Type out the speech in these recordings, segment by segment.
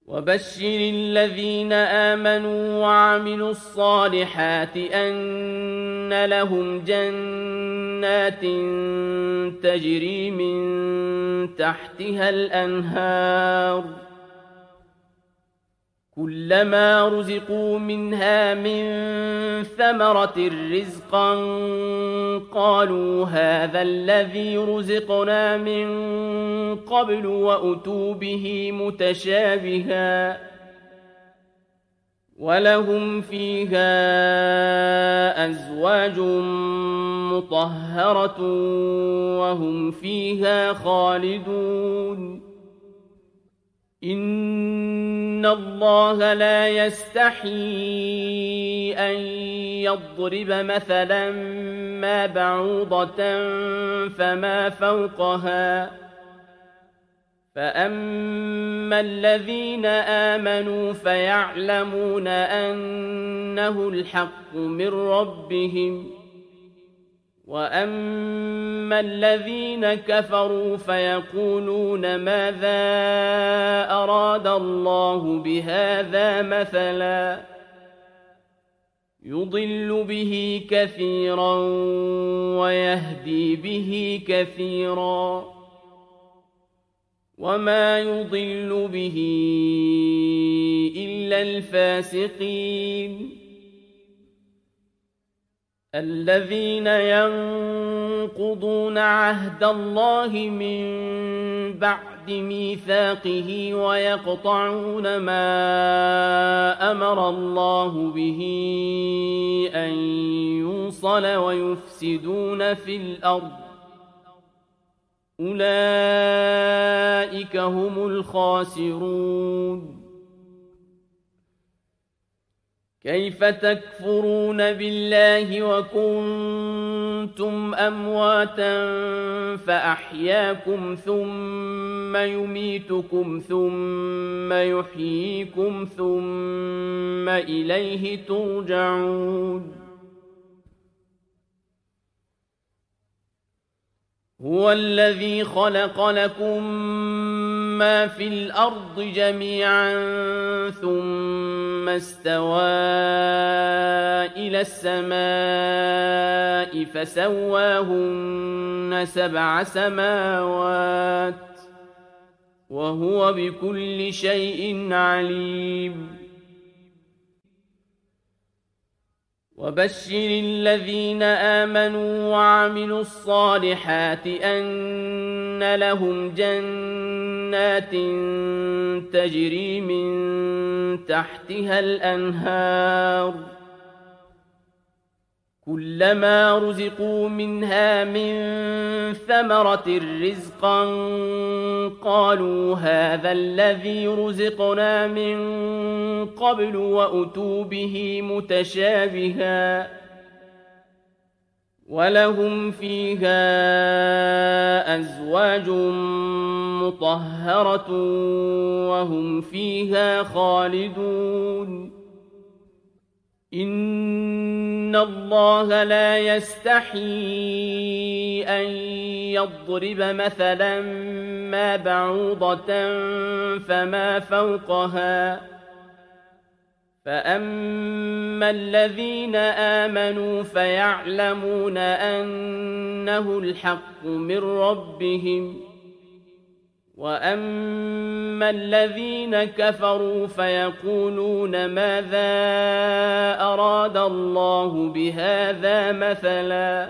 وبشر الذين آمنوا وعملوا الصالحات أن لهم جنات تجري من تحتها الأنهار كلما رزقوا منها من ثمرة رزقا قالوا هذا الذي رزقنا من قبل وأتوا به متشابها ولهم فيها أزواج مطهرة وهم فيها خالدون إن الله لا يستحيي أن يضرب مثلا ما بعوضة فما فوقها فأما الذين آمنوا فيعلمون أنه الحق من ربهم وأما الذين كفروا فيقولون ماذا أراد الله بهذا مثلا يضل به كثيرا ويهدي به كثيرا وما يضل به إلا الفاسقين الذين ينقضون عهد الله من بعد ميثاقه ويقطعون ما أمر الله به أن يوصل ويفسدون في الأرض أولئك هم الخاسرون كيف تكفرون بالله وكنتم أمواتا فأحياكم ثم يميتكم ثم يحييكم ثم إليه ترجعون هو الذي خلق لكم ما في الأرض جميعا ثم استوى إلى السماء فسواهن 7 سماوات وهو بكل شيء عليم وبشر الذين آمنوا وعملوا الصالحات أن لهم جنات تجري من تحتها الأنهار كلما رزقوا منها من ثمرة رزقا قالوا هذا الذي رزقنا من قبل وأتوا به متشابها ولهم فيها أزواج مطهرة وهم فيها خالدون إن الله لا يستحيي أن يضرب مثلا ما بعوضة فما فوقها فأما الذين آمنوا فيعلمون أنه الحق من ربهم وأما الذين كفروا فيقولون ماذا أراد الله بهذا مثلا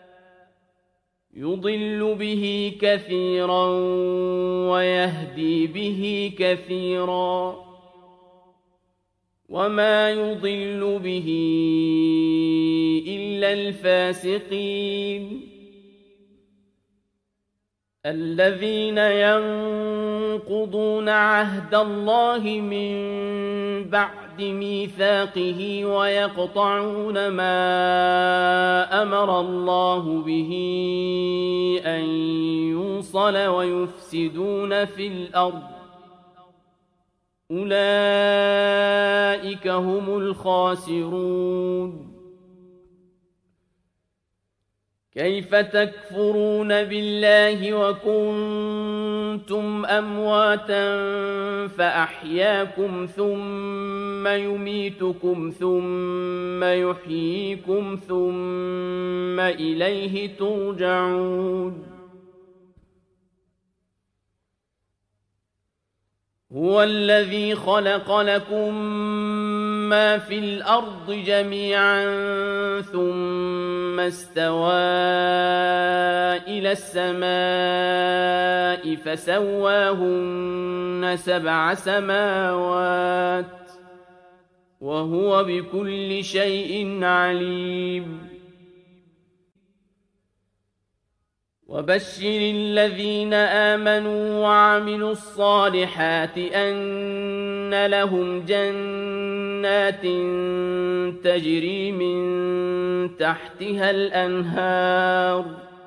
يضل به كثيرا ويهدي به كثيرا وما يضل به إلا الفاسقين الذين ينقضون عهد الله من بعد ميثاقه ويقطعون ما أمر الله به أن يوصل ويفسدون في الأرض أولئك هم الخاسرون كيف تكفرون بالله وكنتم أمواتا فأحياكم ثم يميتكم ثم يحييكم ثم إليه ترجعون هو الذي خلق لكم ما في الأرض جميعا ثم استوى إلى السماء فسواهن 7 سماوات وهو بكل شيء عليم وبشر الذين آمنوا وعملوا الصالحات أن لهم جنات تجري من تحتها الأنهار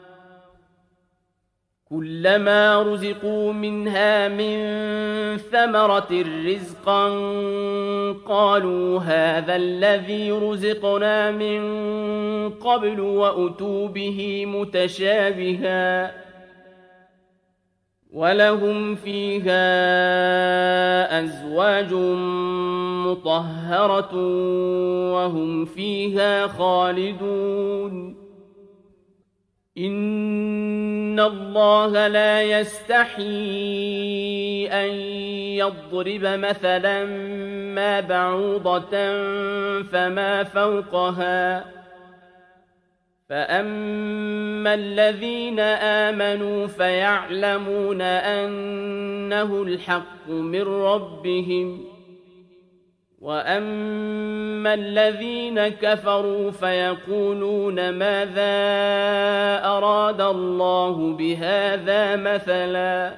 كلما رزقوا منها من ثمرة رزقا قالوا هذا الذي رزقنا من قبل وأتوا به متشابها ولهم فيها أزواج مطهرة وهم فيها خالدون إن الله لا يستحيي أن يضرب مثلا ما بعوضة فما فوقها فأما الذين آمنوا فيعلمون أنه الحق من ربهم وأما الذين كفروا فيقولون ماذا أراد الله بهذا مثلا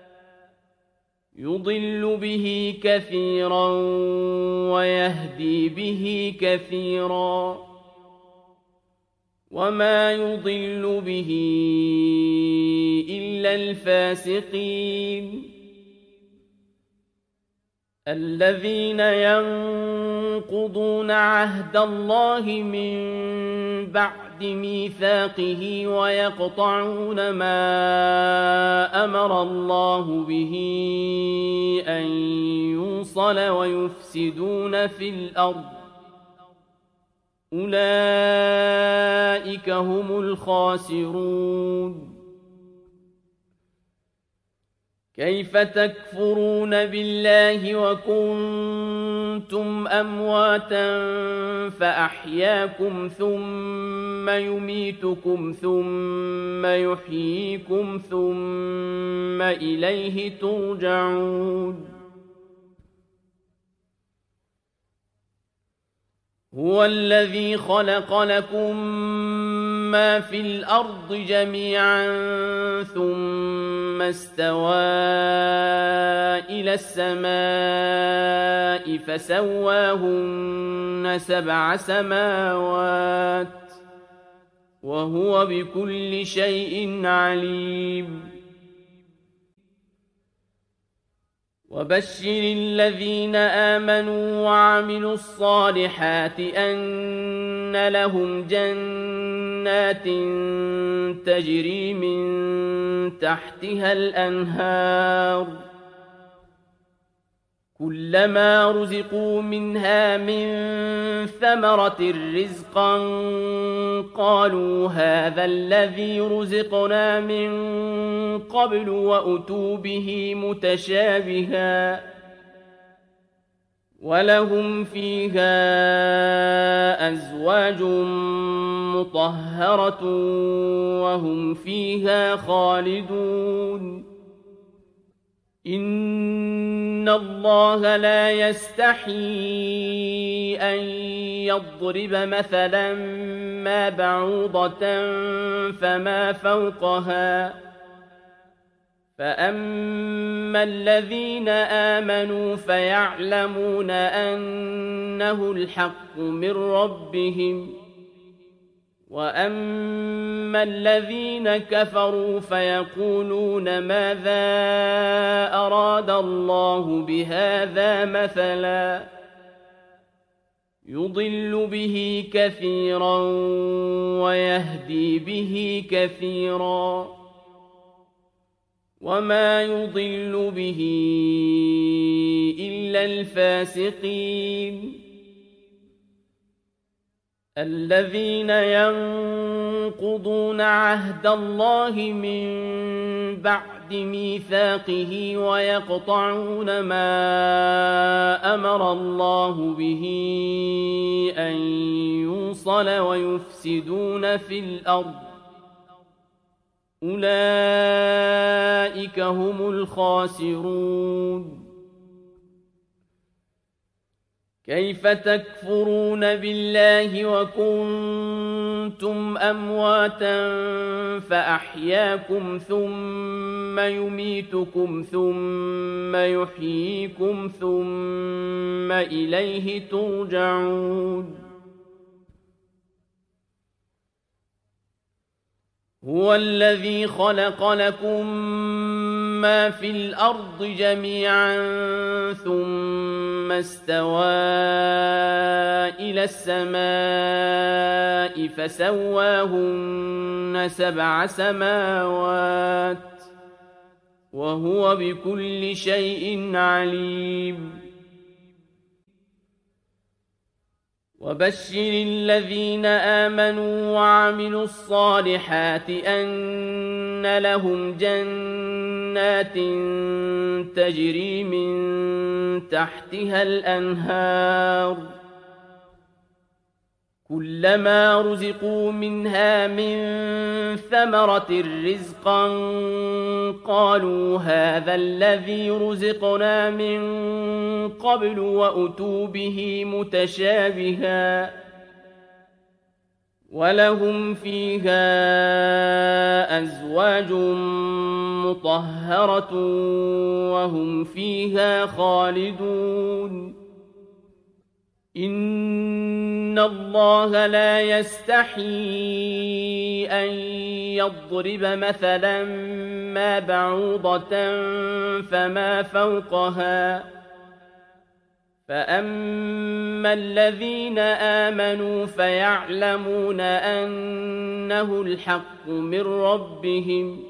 يضل به كثيرا ويهدي به كثيرا وما يضل به إلا الفاسقين الذين ينقضون عهد الله من بعد ميثاقه ويقطعون ما أمر الله به أن يوصل ويفسدون في الأرض أولئك هم الخاسرون كيف تكفرون بالله وكنتم أمواتا فأحياكم ثم يميتكم ثم يحييكم ثم إليه ترجعون هو الذي خلق لكم ما في الأرض جميعا ثم استوى إلى السماء فسواهن 7 سماوات وهو بكل شيء عليم وبشر الذين آمنوا وعملوا الصالحات أن لهم جنات تجري من تحتها الأنهار كلما رزقوا منها من ثمرة رزقا قالوا هذا الذي رزقنا من قبل وأتوا به متشابها ولهم فيها أزواج مطهرة وهم فيها خالدون إن الله لا يستحيي أن يضرب مثلا ما بعوضة فما فوقها فأما الذين آمنوا فيعلمون أنه الحق من ربهم وأما الذين كفروا فيقولون ماذا أراد الله بهذا مثلا يضل به كثيرا ويهدي به كثيرا وما يضل به إلا الفاسقين الذين ينقضون عهد الله من بعد ميثاقه ويقطعون ما أمر الله به أن يوصل ويفسدون في الأرض أولئك هم الخاسرون كيف تكفرون بالله وكنتم أمواتا فأحياكم ثم يميتكم ثم يحييكم ثم إليه ترجعون هو الذي خلق لكم ما في الأرض جميعا ثم استوى إلى السماء فسواهن 7 سماوات وهو بكل شيء عليم وبشر الذين آمنوا وعملوا الصالحات أن لهم جنات تجري من تحتها الأنهار كلما رزقوا منها من ثمرة رزقا قالوا هذا الذي رزقنا من قبل وأتوا به متشابها ولهم فيها أزواج مطهرة وهم فيها خالدون إن الله لا يستحيي أن يضرب مثلا ما بعوضة فما فوقها فأما الذين آمنوا فيعلمون أنه الحق من ربهم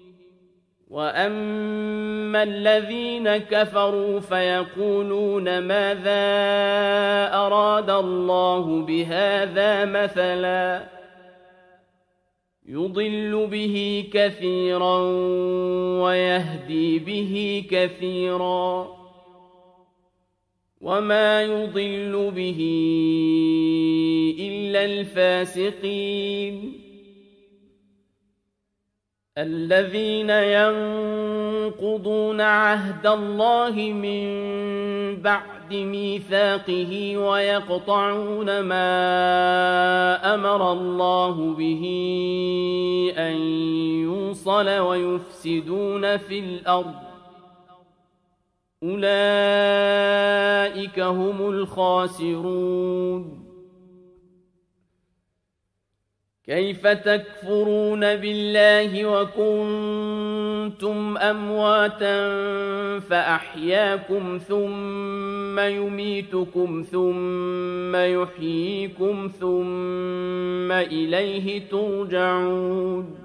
وأما الذين كفروا فيقولون ماذا أراد الله بهذا مثلا يضل به كثيرا ويهدي به كثيرا وما يضل به إلا الفاسقين الذين ينقضون عهد الله من بعد ميثاقه ويقطعون ما أمر الله به أن يوصل ويفسدون في الأرض أولئك هم الخاسرون كيف تكفرون بالله وكنتم أمواتا فأحياكم ثم يميتكم ثم يحييكم ثم إليه ترجعون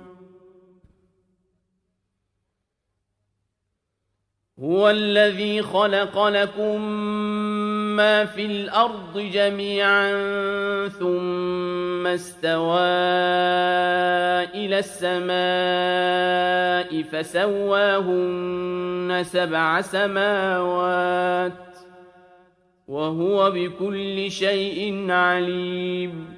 هو الذي خلق لكم ما في الأرض جميعا ثم استوى إلى السماء فسواهن 7 سماوات وهو بكل شيء عليم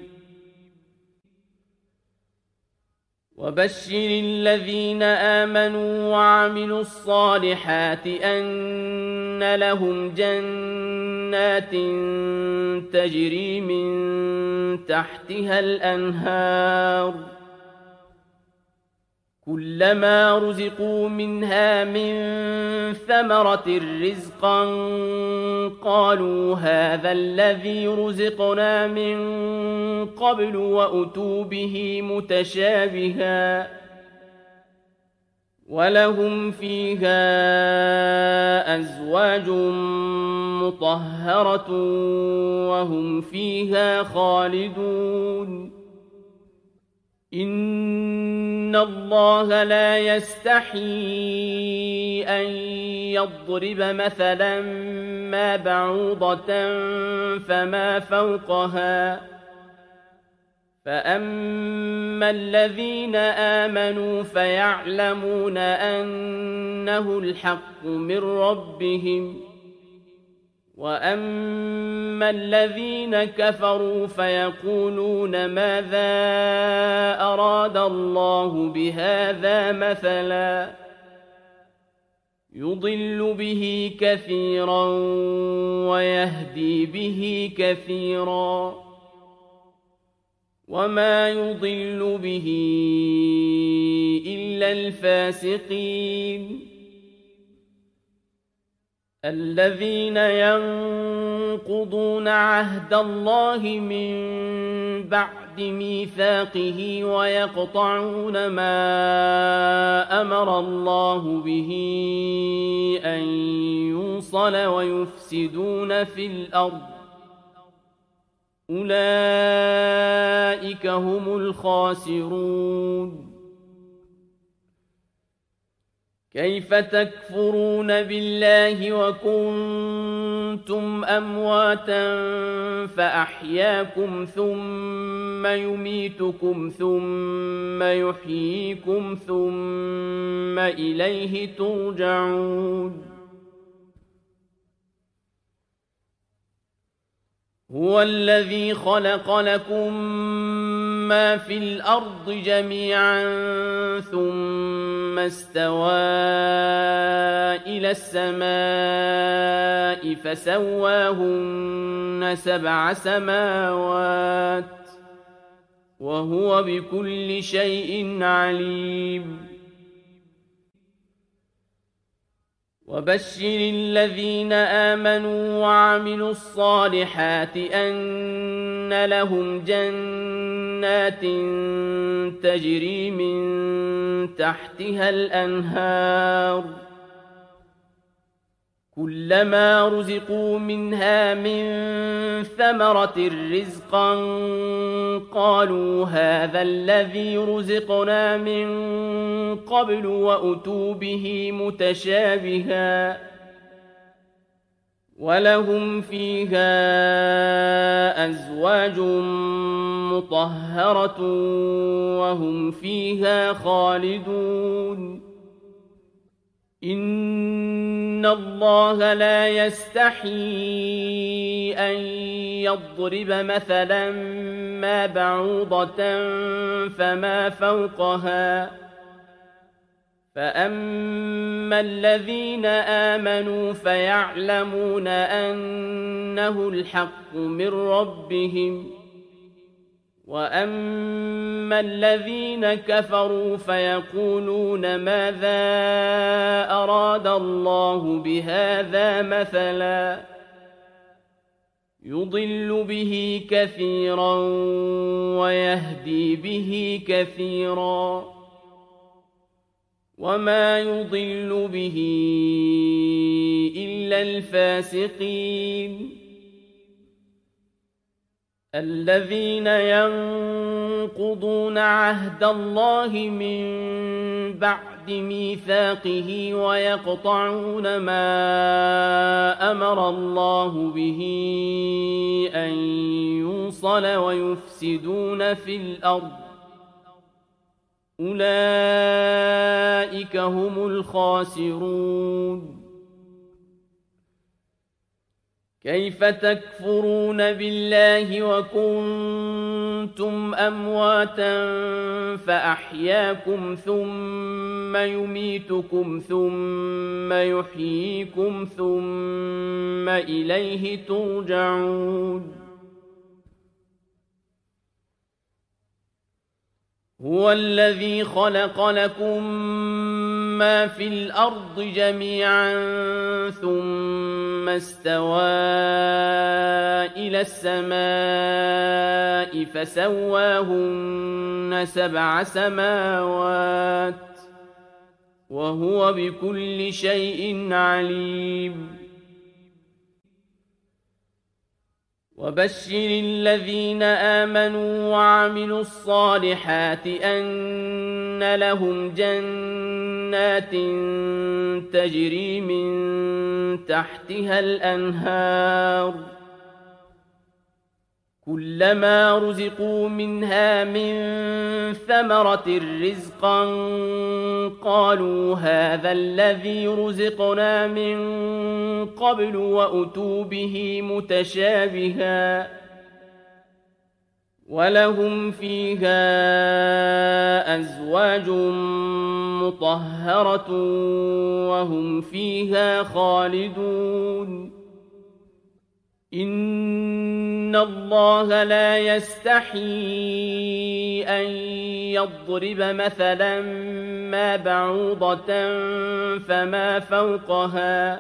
وبشر الذين آمنوا وعملوا الصالحات أن لهم جنات تجري من تحتها الأنهار كلما رزقوا منها من ثمرة رزقا قالوا هذا الذي رزقنا من قبل وأتوا به متشابها ولهم فيها أزواج مطهرة وهم فيها خالدون إن الله لا يستحيي أن يضرب مثلا ما بعوضة فما فوقها فأما الذين آمنوا فيعلمون أنه الحق من ربهم وأما الذين كفروا فيقولون ماذا أراد الله بهذا مثلا يضل به كثيرا ويهدي به كثيرا وما يضل به إلا الفاسقين الذين ينقضون عهد الله من بعد ميثاقه ويقطعون ما أمر الله به أن يوصل ويفسدون في الأرض أولئك هم الخاسرون كيف تكفرون بالله وكنتم أمواتا فأحياكم ثم يميتكم ثم يحييكم ثم إليه ترجعون هو الذي خلق لكم ما في الأرض جميعا ثم استوى إلى السماء فسواهن 7 سماوات وهو بكل شيء عليم وبشر الذين آمنوا وعملوا الصالحات أن لهم جنات تجري من تحتها الأنهار كلما رزقوا منها من ثمرة رزقا قالوا هذا الذي رزقنا من قبل وأتوا به متشابها ولهم فيها أزواج مطهرة وهم فيها خالدون إن الله لا يستحيي أن يضرب مثلا ما بعوضة فما فوقها فأما الذين آمنوا فيعلمون أنه الحق من ربهم وأما الذين كفروا فيقولون ماذا أراد الله بهذا مثلا يضل به كثيرا ويهدي به كثيرا وما يضل به إلا الفاسقين الذين ينقضون عهد الله من بعد ميثاقه ويقطعون ما أمر الله به أن يوصل ويفسدون في الأرض أولئك هم الخاسرون كيف تكفرون بالله وكنتم أمواتا فأحياكم ثم يميتكم ثم يحييكم ثم إليه ترجعون هو الذي خلق لكم ما في الأرض جميعا ثم استوى إلى السماء فسواهن 7 سماوات وهو بكل شيء عليم وبشر الذين آمنوا وعملوا الصالحات أن لهم جنات تجري من تحتها الأنهار كلما رزقوا منها من ثمرة رزقا قالوا هذا الذي رزقنا من قبل وأتوا به متشابها ولهم فيها أزواج مطهرة وهم فيها خالدون إن الله لا يستحيي أن يضرب مثلا ما بعوضة فما فوقها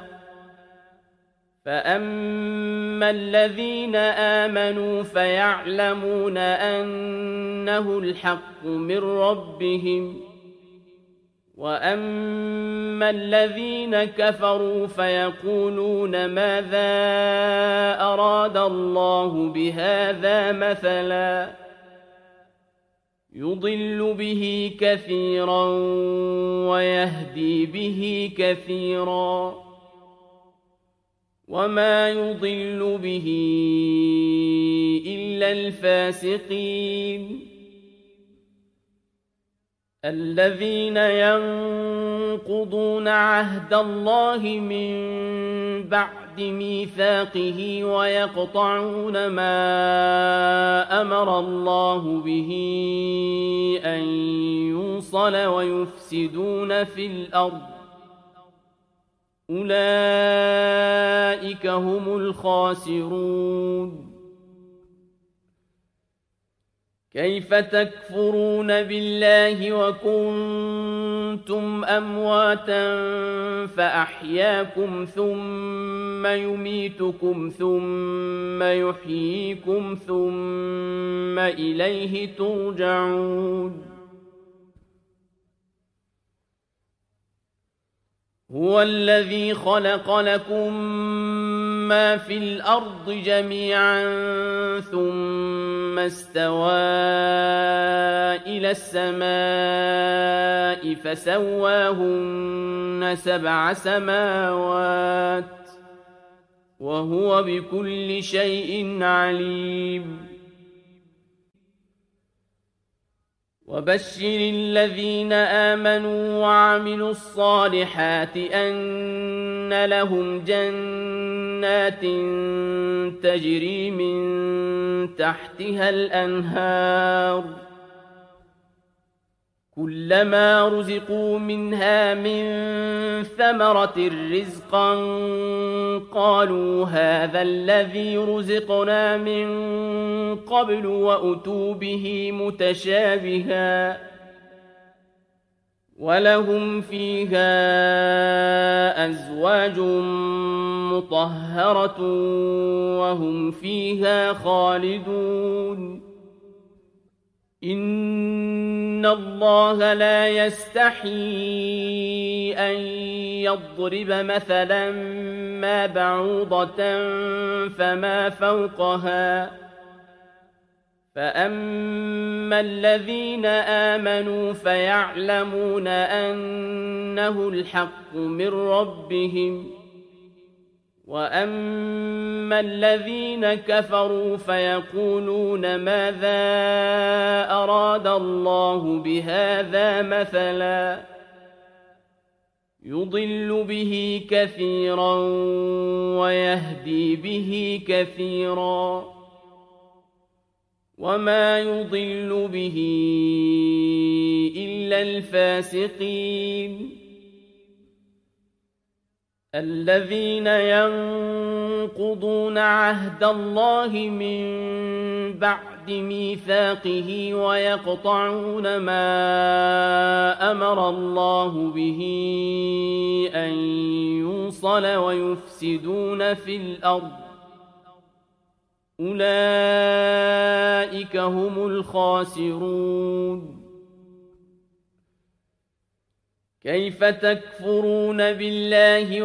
فأما الذين آمنوا فيعلمون أنه الحق من ربهم وأما الذين كفروا فيقولون ماذا أراد الله بهذا مثلا يضل به كثيرا ويهدي به كثيرا وما يضل به إلا الفاسقين الذين ينقضون عهد الله من بعد ميثاقه ويقطعون ما أمر الله به أن يوصل ويفسدون في الأرض أولئك هم الخاسرون كيف تكفرون بالله وكنتم أمواتا فأحياكم ثم يميتكم ثم يحييكم ثم إليه ترجعون هو الذي خلق لكم ما في الأرض جميعا ثم استوى إلى السماء فسواهن 7 سماوات وهو بكل شيء عليم وبشر الذين آمنوا وعملوا الصالحات أن لهم جنات تجري من تحتها الأنهار كلما رزقوا منها من ثمرة رزقا قالوا هذا الذي رزقنا من قبل وأتوا به متشابها ولهم فيها أزواج مطهرة وهم فيها خالدون إن الله لا يستحيي أن يضرب مثلا ما بعوضة فما فوقها فأما الذين آمنوا فيعلمون أنه الحق من ربهم وأما الذين كفروا فيقولون ماذا أراد الله بهذا مثلا يضل به كثيرا ويهدي به كثيرا وما يضل به إلا الفاسقين الذين ينقضون عهد الله من بعد ميثاقه ويقطعون ما أمر الله به أن يوصل ويفسدون في الأرض أولئك هم الخاسرون كيف تكفرون بالله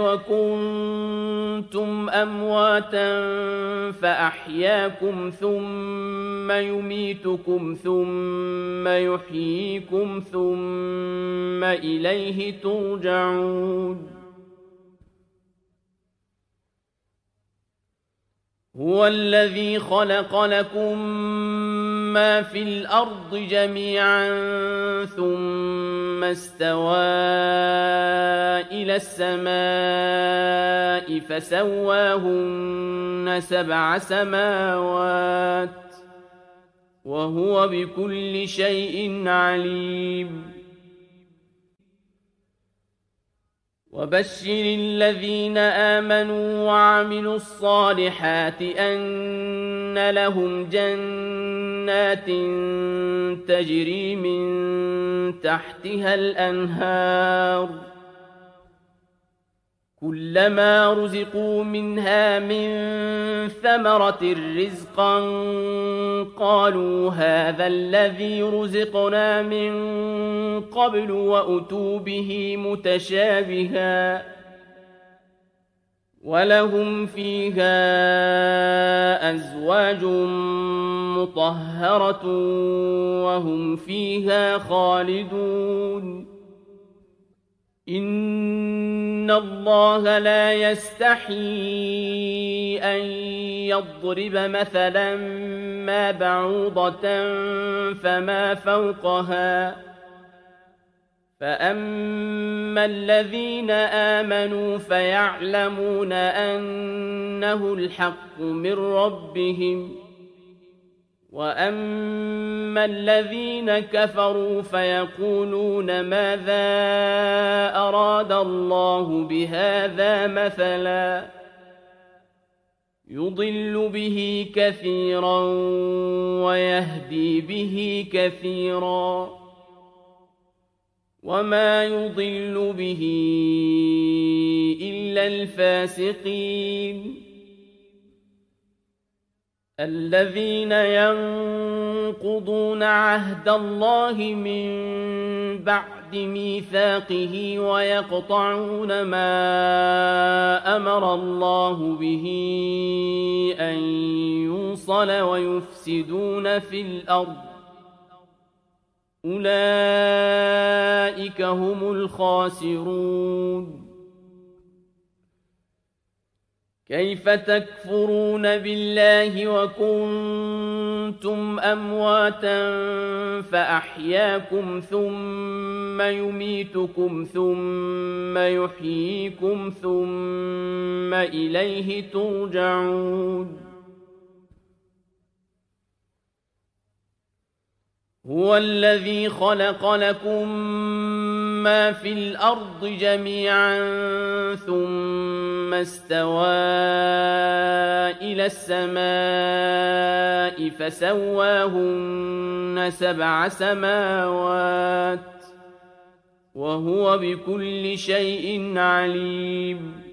وكنتم أمواتا فأحياكم ثم يميتكم ثم يحييكم ثم إليه ترجعون هو الذي خلق لكم ما في الأرض جميعا ثم استوى إلى السماء فسواهن 7 سماوات وهو بكل شيء عليم وبشر الذين آمنوا وعملوا الصالحات أن لهم جنات تجري من تحتها الأنهار كلما رزقوا منها من ثمرة رزقا قالوا هذا الذي رزقنا من قبل وأتوا به متشابها ولهم فيها أزواج مطهرة وهم فيها خالدون إن الله لا يستحيي أن يضرب مثلا ما بعوضة فما فوقها فأما الذين آمنوا فيعلمون أنه الحق من ربهم وأما الذين كفروا فيقولون ماذا أراد الله بهذا مثلا يضل به كثيرا ويهدي به كثيرا وما يضل به إلا الفاسقين الذين ينقضون عهد الله من بعد ميثاقه ويقطعون ما أمر الله به أن يوصل ويفسدون في الأرض أولئك هم الخاسرون كيف تكفرون بالله وكنتم أمواتا فأحياكم ثم يميتكم ثم يحييكم ثم إليه ترجعون هو الذي خلق لكم ما في الأرض جميعا ثم استوى إلى السماء فسواهن 7 سماوات وهو بكل شيء عليم